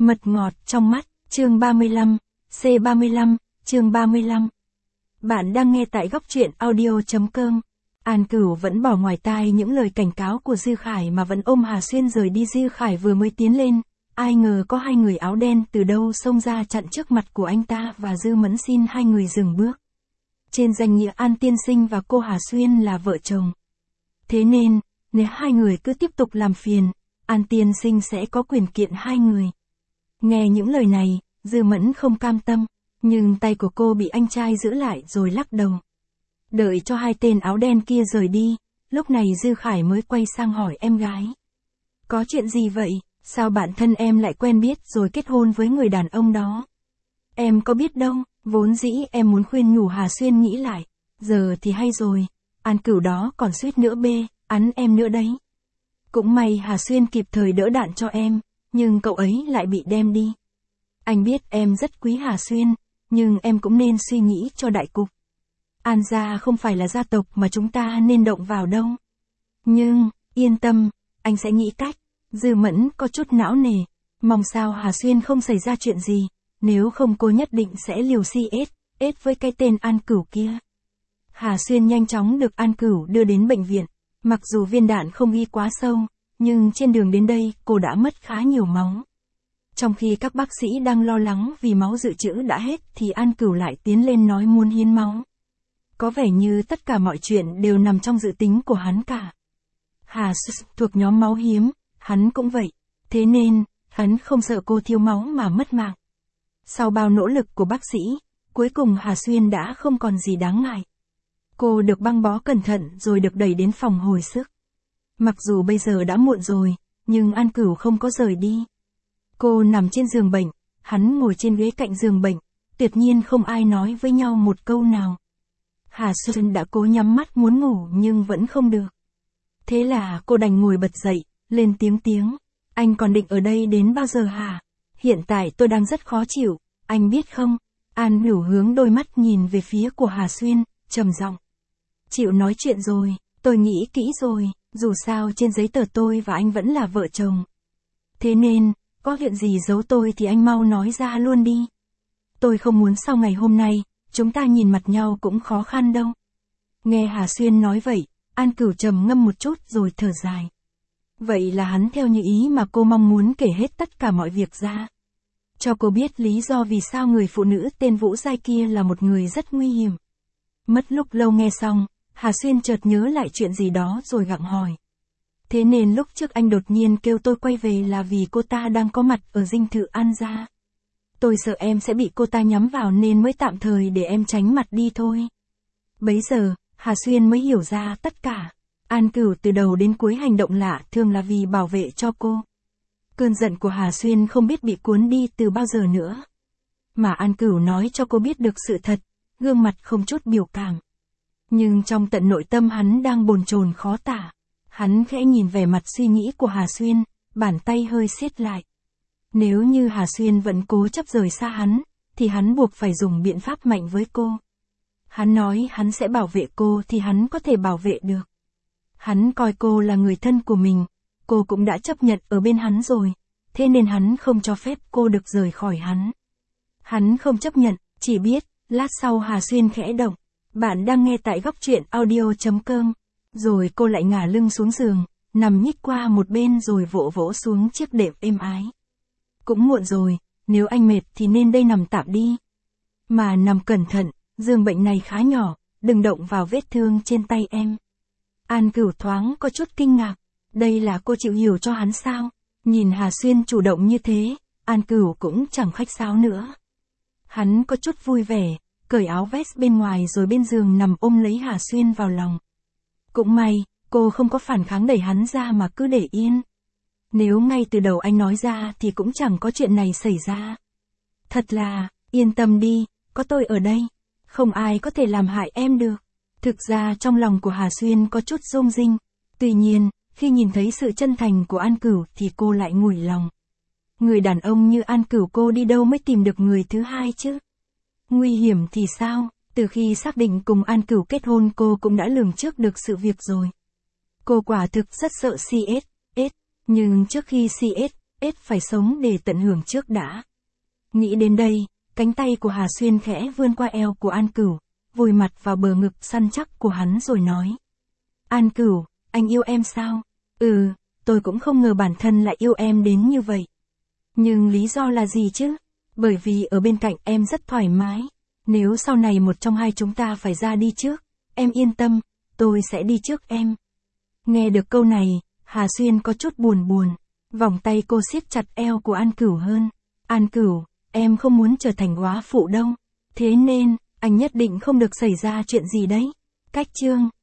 Mật ngọt trong mắt, chương 35, C35, chương 35. Bạn đang nghe tại góc truyện audio.com. An Cửu vẫn bỏ ngoài tai những lời cảnh cáo của Dư Khải mà vẫn ôm Hà Xuyên rời đi. Dư Khải vừa mới tiến lên, ai ngờ có hai người áo đen từ đâu xông ra chặn trước mặt của anh ta và Dư Mẫn xin hai người dừng bước. Trên danh nghĩa An tiên sinh và cô Hà Xuyên là vợ chồng. Thế nên, nếu hai người cứ tiếp tục làm phiền, An tiên sinh sẽ có quyền kiện hai người. Nghe những lời này, Dư Mẫn không cam tâm, nhưng tay của cô bị anh trai giữ lại rồi lắc đầu. Đợi cho hai tên áo đen kia rời đi, lúc này Dư Khải mới quay sang hỏi em gái. Có chuyện gì vậy, sao bản thân em lại quen biết rồi kết hôn với người đàn ông đó? Em có biết đâu, vốn dĩ em muốn khuyên nhủ Hà Xuyên nghĩ lại, giờ thì hay rồi, An Cửu đó còn suýt nữa án em nữa đấy. Cũng may Hà Xuyên kịp thời đỡ đạn cho em, nhưng cậu ấy lại bị đem đi. Anh biết em rất quý Hà Xuyên, nhưng em cũng nên suy nghĩ cho đại cục. An gia không phải là gia tộc mà chúng ta nên động vào đâu. Nhưng, yên tâm, anh sẽ nghĩ cách. Dư Mẫn có chút não nề, mong sao Hà Xuyên không xảy ra chuyện gì, nếu không cô nhất định sẽ liều CS với cái tên An Cửu kia. Hà Xuyên nhanh chóng được An Cửu đưa đến bệnh viện, mặc dù viên đạn không ghi quá sâu, nhưng trên đường đến đây cô đã mất khá nhiều máu. Trong khi các bác sĩ đang lo lắng vì máu dự trữ đã hết thì An Cửu lại tiến lên nói muốn hiến máu. Có vẻ như tất cả mọi chuyện đều nằm trong dự tính của hắn cả. Hà Xuyên thuộc nhóm máu hiếm, hắn cũng vậy, thế nên, hắn không sợ cô thiếu máu mà mất mạng. Sau bao nỗ lực của bác sĩ, cuối cùng Hà Xuyên đã không còn gì đáng ngại. Cô được băng bó cẩn thận rồi được đẩy đến phòng hồi sức. Mặc dù bây giờ đã muộn rồi, nhưng An Cửu không có rời đi. Cô nằm trên giường bệnh, hắn ngồi trên ghế cạnh giường bệnh, tuyệt nhiên không ai nói với nhau một câu nào. Hà Xuyên đã cố nhắm mắt muốn ngủ nhưng vẫn không được. Thế là cô đành ngồi bật dậy, lên tiếng. Anh còn định ở đây đến bao giờ hả? Hiện tại tôi đang rất khó chịu, anh biết không? An Cửu hướng đôi mắt nhìn về phía của Hà Xuyên, trầm giọng. Chịu nói chuyện rồi, tôi nghĩ kỹ rồi, dù sao trên giấy tờ tôi và anh vẫn là vợ chồng. Thế nên, có chuyện gì giấu tôi thì anh mau nói ra luôn đi. Tôi không muốn sau ngày hôm nay, chúng ta nhìn mặt nhau cũng khó khăn đâu. Nghe Hà Xuyên nói vậy, An Cửu trầm ngâm một chút rồi thở dài. Vậy là hắn theo như ý mà cô mong muốn kể hết tất cả mọi việc ra. Cho cô biết lý do vì sao người phụ nữ tên Vũ Giai kia là một người rất nguy hiểm. Mất lúc lâu nghe xong, Hà Xuyên chợt nhớ lại chuyện gì đó rồi gặng hỏi. Thế nên lúc trước anh đột nhiên kêu tôi quay về là vì cô ta đang có mặt ở dinh thự An gia. Tôi sợ em sẽ bị cô ta nhắm vào nên mới tạm thời để em tránh mặt đi thôi. Bấy giờ, Hà Xuyên mới hiểu ra tất cả. An Cửu từ đầu đến cuối hành động lạ thường là vì bảo vệ cho cô. Cơn giận của Hà Xuyên không biết bị cuốn đi từ bao giờ nữa. Mà An Cửu nói cho cô biết được sự thật, gương mặt không chút biểu cảm. Nhưng trong tận nội tâm hắn đang bồn chồn khó tả. Hắn khẽ nhìn vẻ mặt suy nghĩ của Hà Xuyên, bàn tay hơi siết lại. Nếu như Hà Xuyên vẫn cố chấp rời xa hắn, thì hắn buộc phải dùng biện pháp mạnh với cô. Hắn nói hắn sẽ bảo vệ cô thì hắn có thể bảo vệ được. Hắn coi cô là người thân của mình, cô cũng đã chấp nhận ở bên hắn rồi, thế nên hắn không cho phép cô được rời khỏi hắn. Hắn không chấp nhận, chỉ biết, lát sau Hà Xuyên khẽ động. Bạn đang nghe tại góc truyện audio.com. Rồi cô lại ngả lưng xuống giường, nằm nhích qua một bên rồi vỗ vỗ xuống chiếc đệm êm ái. Cũng muộn rồi, nếu anh mệt thì nên đây nằm tạm đi. Mà nằm cẩn thận, giường bệnh này khá nhỏ, đừng động vào vết thương trên tay em. An Cửu thoáng có chút kinh ngạc, đây là cô chịu hiểu cho hắn sao? Nhìn Hà Xuyên chủ động như thế, An Cửu cũng chẳng khách sáo nữa. Hắn có chút vui vẻ, cởi áo vest bên ngoài rồi bên giường nằm ôm lấy Hà Xuyên vào lòng. Cũng may, cô không có phản kháng đẩy hắn ra mà cứ để yên. Nếu ngay từ đầu anh nói ra thì cũng chẳng có chuyện này xảy ra. Thật là, yên tâm đi, có tôi ở đây, không ai có thể làm hại em được. Thực ra trong lòng của Hà Xuyên có chút rung rinh, tuy nhiên, khi nhìn thấy sự chân thành của An Cửu thì cô lại nguội lòng. Người đàn ông như An Cửu cô đi đâu mới tìm được người thứ hai chứ? Nguy hiểm thì sao? Từ khi xác định cùng An Cửu kết hôn cô cũng đã lường trước được sự việc rồi. Cô quả thực rất sợ CS, nhưng trước khi CS ít phải sống để tận hưởng trước đã. Nghĩ đến đây, cánh tay của Hà Xuyên khẽ vươn qua eo của An Cửu, vùi mặt vào bờ ngực săn chắc của hắn rồi nói. An Cửu, anh yêu em sao? Ừ, tôi cũng không ngờ bản thân lại yêu em đến như vậy. Nhưng lý do là gì chứ? Bởi vì ở bên cạnh em rất thoải mái. Nếu sau này một trong hai chúng ta phải ra đi trước, em yên tâm, tôi sẽ đi trước em. Nghe được câu này, Hà Xuyên có chút buồn buồn. Vòng tay cô siết chặt eo của An Cửu hơn. An Cửu, em không muốn trở thành góa phụ đâu. Thế nên, anh nhất định không được xảy ra chuyện gì đấy. Cách chương